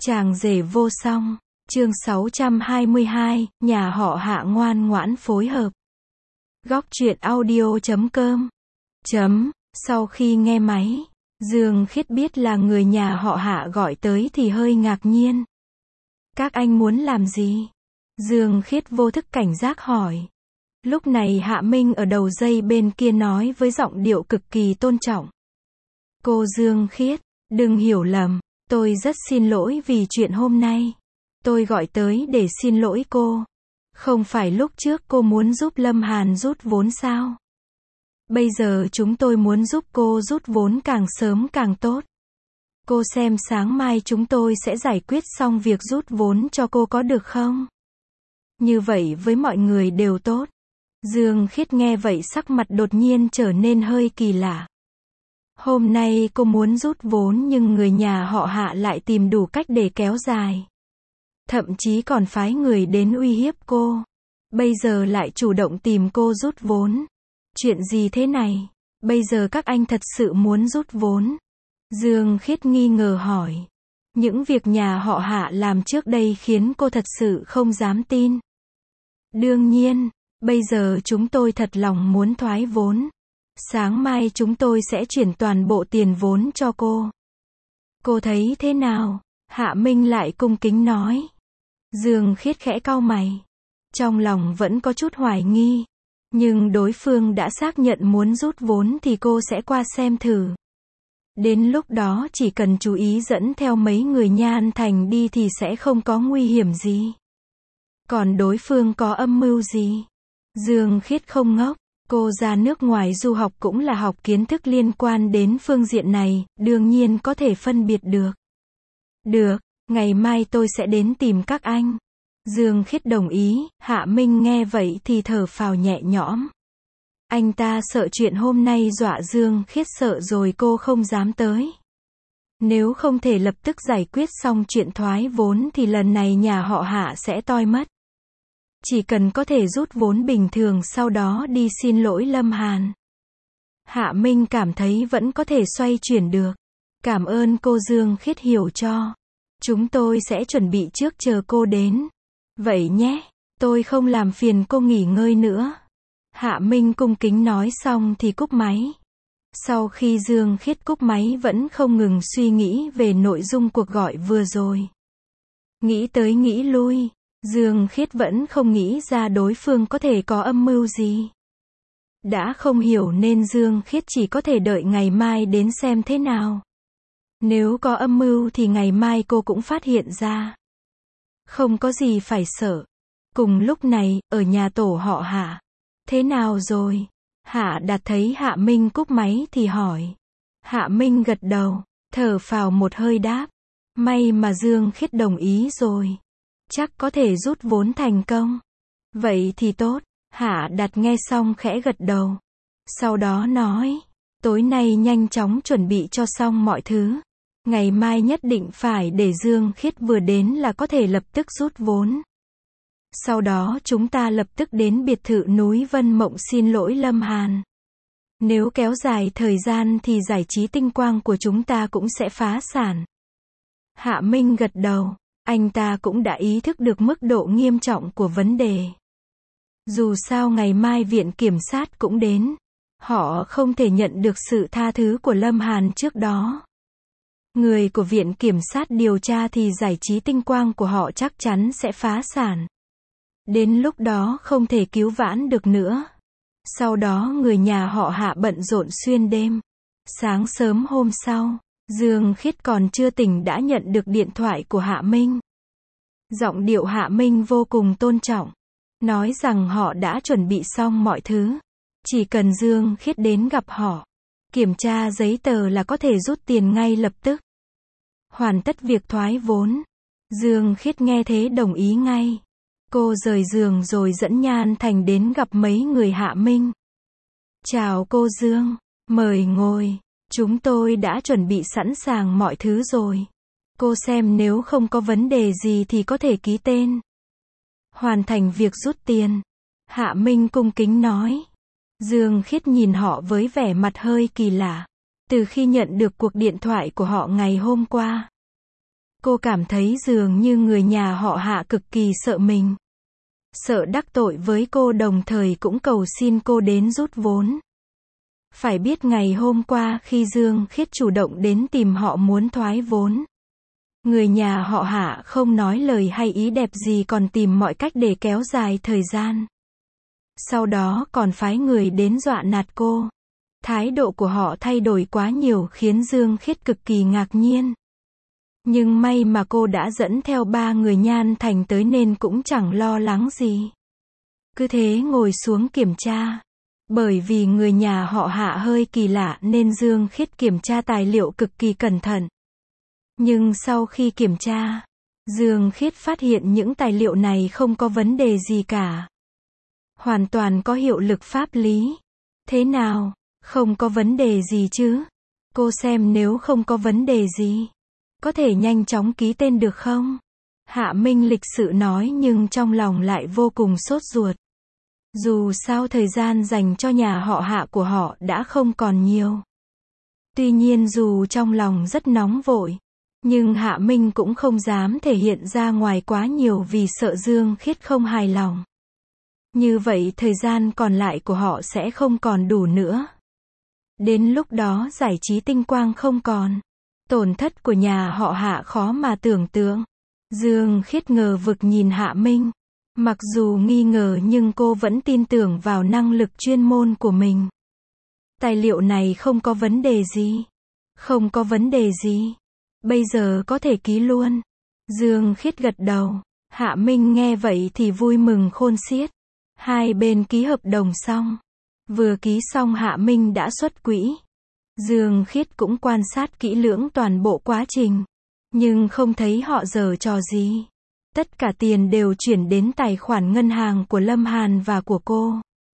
Chàng rể vô song, chương 622, nhà họ Hạ ngoan ngoãn phối hợp. Góc truyện audio.com. Sau khi nghe máy, Dương Khiết biết là người nhà họ Hạ gọi tới thì hơi ngạc nhiên. Các anh muốn làm gì? Dương Khiết vô thức cảnh giác hỏi. Lúc này Hạ Minh ở đầu dây bên kia nói với giọng điệu cực kỳ tôn trọng. Cô Dương Khiết, đừng hiểu lầm, tôi rất xin lỗi vì chuyện hôm nay. Tôi gọi tới để xin lỗi cô. Không phải lúc trước cô muốn giúp Lâm Hàn rút vốn sao? Bây giờ chúng tôi muốn giúp cô rút vốn càng sớm càng tốt. Cô xem sáng mai chúng tôi sẽ giải quyết xong việc rút vốn cho cô có được không? Như vậy với mọi người đều tốt. Dương Khiết nghe vậy sắc mặt đột nhiên trở nên hơi kỳ lạ. Hôm nay cô muốn rút vốn nhưng người nhà họ Hạ lại tìm đủ cách để kéo dài. Thậm chí còn phái người đến uy hiếp cô. Bây giờ lại chủ động tìm cô rút vốn. Chuyện gì thế này? Bây giờ các anh thật sự muốn rút vốn? Dương Khiết nghi ngờ hỏi. Những việc nhà họ Hạ làm trước đây khiến cô thật sự không dám tin. Đương nhiên, bây giờ chúng tôi thật lòng muốn thoái vốn. Sáng mai chúng tôi sẽ chuyển toàn bộ tiền vốn cho cô. Cô thấy thế nào? Hạ Minh lại cung kính nói. Dương Khiết khẽ cau mày. Trong lòng vẫn có chút hoài nghi. Nhưng đối phương đã xác nhận muốn rút vốn thì cô sẽ qua xem thử. Đến lúc đó chỉ cần chú ý dẫn theo mấy người Nhan Thành đi thì sẽ không có nguy hiểm gì. Còn đối phương có âm mưu gì? Dương Khiết không ngốc. Cô ra nước ngoài du học cũng là học kiến thức liên quan đến phương diện này, đương nhiên có thể phân biệt được. Được, ngày mai tôi sẽ đến tìm các anh. Dương Khiết đồng ý, Hạ Minh nghe vậy thì thở phào nhẹ nhõm. Anh ta sợ chuyện hôm nay dọa Dương Khiết sợ rồi cô không dám tới. Nếu không thể lập tức giải quyết xong chuyện thoái vốn thì lần này nhà họ Hạ sẽ toi mất. Chỉ cần có thể rút vốn bình thường sau đó đi xin lỗi Lâm Hàn. Hạ Minh cảm thấy vẫn có thể xoay chuyển được. Cảm ơn cô Dương Khiết hiểu cho. Chúng tôi sẽ chuẩn bị trước chờ cô đến. Vậy nhé, tôi không làm phiền cô nghỉ ngơi nữa. Hạ Minh cung kính nói xong thì cúp máy. Sau khi Dương Khiết cúp máy vẫn không ngừng suy nghĩ về nội dung cuộc gọi vừa rồi. Nghĩ tới nghĩ lui. Dương Khiết vẫn không nghĩ ra đối phương có thể có âm mưu gì. Đã không hiểu nên Dương Khiết chỉ có thể đợi ngày mai đến xem thế nào. Nếu có âm mưu thì ngày mai cô cũng phát hiện ra. Không có gì phải sợ. Cùng lúc này, ở nhà tổ họ Hạ. Thế nào rồi? Hạ Đạt thấy Hạ Minh cúp máy thì hỏi. Hạ Minh gật đầu, thở phào một hơi đáp. May mà Dương Khiết đồng ý rồi. Chắc có thể rút vốn thành công. Vậy thì tốt. Hạ Đạt nghe xong khẽ gật đầu. Sau đó nói. Tối nay nhanh chóng chuẩn bị cho xong mọi thứ. Ngày mai nhất định phải để Dương Khiết vừa đến là có thể lập tức rút vốn. Sau đó chúng ta lập tức đến biệt thự núi Vân Mộng xin lỗi Lâm Hàn. Nếu kéo dài thời gian thì giải trí tinh quang của chúng ta cũng sẽ phá sản. Hạ Minh gật đầu. Anh ta cũng đã ý thức được mức độ nghiêm trọng của vấn đề. Dù sao ngày mai viện kiểm sát cũng đến. Họ không thể nhận được sự tha thứ của Lâm Hàn trước đó. Người của viện kiểm sát điều tra thì giải trí tinh quang của họ chắc chắn sẽ phá sản. Đến lúc đó không thể cứu vãn được nữa. Sau đó người nhà họ Hạ bận rộn xuyên đêm. Sáng sớm hôm sau, Dương Khiết còn chưa tỉnh đã nhận được điện thoại của Hạ Minh. Giọng điệu Hạ Minh vô cùng tôn trọng. Nói rằng họ đã chuẩn bị xong mọi thứ. Chỉ cần Dương Khiết đến gặp họ. Kiểm tra giấy tờ là có thể rút tiền ngay lập tức. Hoàn tất việc thoái vốn. Dương Khiết nghe thế đồng ý ngay. Cô rời giường rồi dẫn Nhan Thành đến gặp mấy người Hạ Minh. Chào cô Dương, mời ngồi. Chúng tôi đã chuẩn bị sẵn sàng mọi thứ rồi. Cô xem nếu không có vấn đề gì thì có thể ký tên. Hoàn thành việc rút tiền. Hạ Minh cung kính nói. Dương Khiết nhìn họ với vẻ mặt hơi kỳ lạ. Từ khi nhận được cuộc điện thoại của họ ngày hôm qua, Cô cảm thấy dường như người nhà họ Hạ cực kỳ sợ mình. Sợ đắc tội với cô, đồng thời cũng cầu xin cô đến rút vốn. Phải biết ngày hôm qua khi Dương Khiết chủ động đến tìm họ muốn thoái vốn, người nhà họ Hạ không nói lời hay ý đẹp gì, còn tìm mọi cách để kéo dài thời gian. Sau đó còn phái người đến dọa nạt cô. Thái độ của họ thay đổi quá nhiều khiến Dương Khiết cực kỳ ngạc nhiên. Nhưng may mà cô đã dẫn theo 3 người Nhan Thành tới nên cũng chẳng lo lắng gì. Cứ thế ngồi xuống kiểm tra. Bởi vì người nhà họ Hạ hơi kỳ lạ nên Dương Khiết kiểm tra tài liệu cực kỳ cẩn thận. Nhưng sau khi kiểm tra, Dương Khiết phát hiện những tài liệu này không có vấn đề gì cả. Hoàn toàn có hiệu lực pháp lý. Thế nào? Không có vấn đề gì chứ? Cô xem nếu không có vấn đề gì, có thể nhanh chóng ký tên được không? Hạ Minh lịch sự nói, nhưng trong lòng lại vô cùng sốt ruột. Dù sao thời gian dành cho nhà họ Hạ của họ đã không còn nhiều. Tuy nhiên dù trong lòng rất nóng vội, nhưng Hạ Minh cũng không dám thể hiện ra ngoài quá nhiều vì sợ Dương Khiết không hài lòng. Như vậy thời gian còn lại của họ sẽ không còn đủ nữa. Đến lúc đó giải trí tinh quang không còn. Tổn thất của nhà họ Hạ khó mà tưởng tượng. Dương Khiết ngờ vực nhìn Hạ Minh. Mặc dù nghi ngờ nhưng cô vẫn tin tưởng vào năng lực chuyên môn của mình. Tài liệu này không có vấn đề gì. Không có vấn đề gì. Bây giờ có thể ký luôn. Dương Khiết gật đầu. Hạ Minh nghe vậy thì vui mừng khôn xiết. Hai bên ký hợp đồng xong. Vừa ký xong Hạ Minh đã xuất quỹ. Dương Khiết cũng quan sát kỹ lưỡng toàn bộ quá trình. Nhưng không thấy họ giở trò gì. Tất cả tiền đều chuyển đến tài khoản ngân hàng của Lâm Hàn và của cô.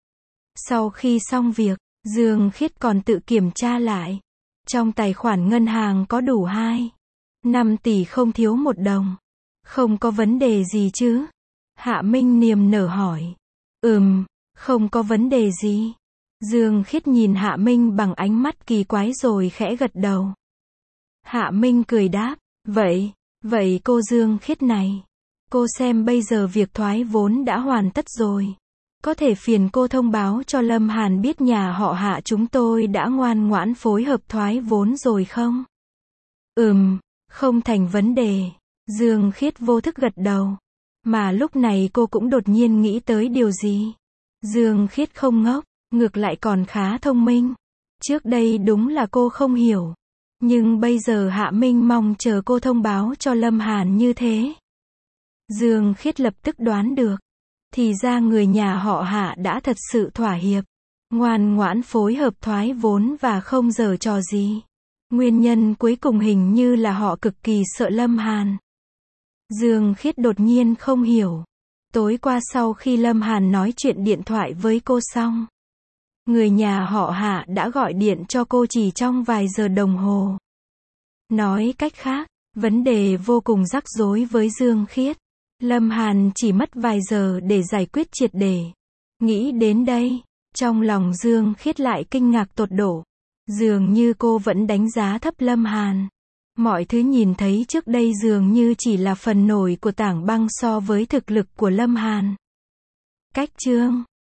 Sau khi xong việc, Dương Khiết còn tự kiểm tra lại. Trong tài khoản ngân hàng có đủ 5 tỷ không thiếu 1 đồng. Không có vấn đề gì chứ? Hạ Minh niềm nở hỏi. Không có vấn đề gì. Dương Khiết nhìn Hạ Minh bằng ánh mắt kỳ quái rồi khẽ gật đầu. Hạ Minh cười đáp. Vậy cô Dương Khiết này. Cô xem bây giờ việc thoái vốn đã hoàn tất rồi. Có thể phiền cô thông báo cho Lâm Hàn biết nhà họ Hạ chúng tôi đã ngoan ngoãn phối hợp thoái vốn rồi không? Không thành vấn đề. Dương Khiết vô thức gật đầu. Mà lúc này cô cũng đột nhiên nghĩ tới điều gì. Dương Khiết không ngốc, ngược lại còn khá thông minh. Trước đây đúng là cô không hiểu. Nhưng bây giờ Hạ Minh mong chờ cô thông báo cho Lâm Hàn như thế. Dương Khiết lập tức đoán được. Thì ra người nhà họ Hạ đã thật sự thỏa hiệp. Ngoan ngoãn phối hợp thoái vốn và không giở trò gì. Nguyên nhân cuối cùng hình như là họ cực kỳ sợ Lâm Hàn. Dương Khiết đột nhiên không hiểu. Tối qua sau khi Lâm Hàn nói chuyện điện thoại với cô xong, người nhà họ Hạ đã gọi điện cho cô chỉ trong vài giờ đồng hồ. Nói cách khác, vấn đề vô cùng rắc rối với Dương Khiết. Lâm Hàn chỉ mất vài giờ để giải quyết triệt để. Nghĩ đến đây, trong lòng Dương Khiết lại kinh ngạc tột độ. Dường như cô vẫn đánh giá thấp Lâm Hàn. Mọi thứ nhìn thấy trước đây dường như chỉ là phần nổi của tảng băng so với thực lực của Lâm Hàn. Cách chương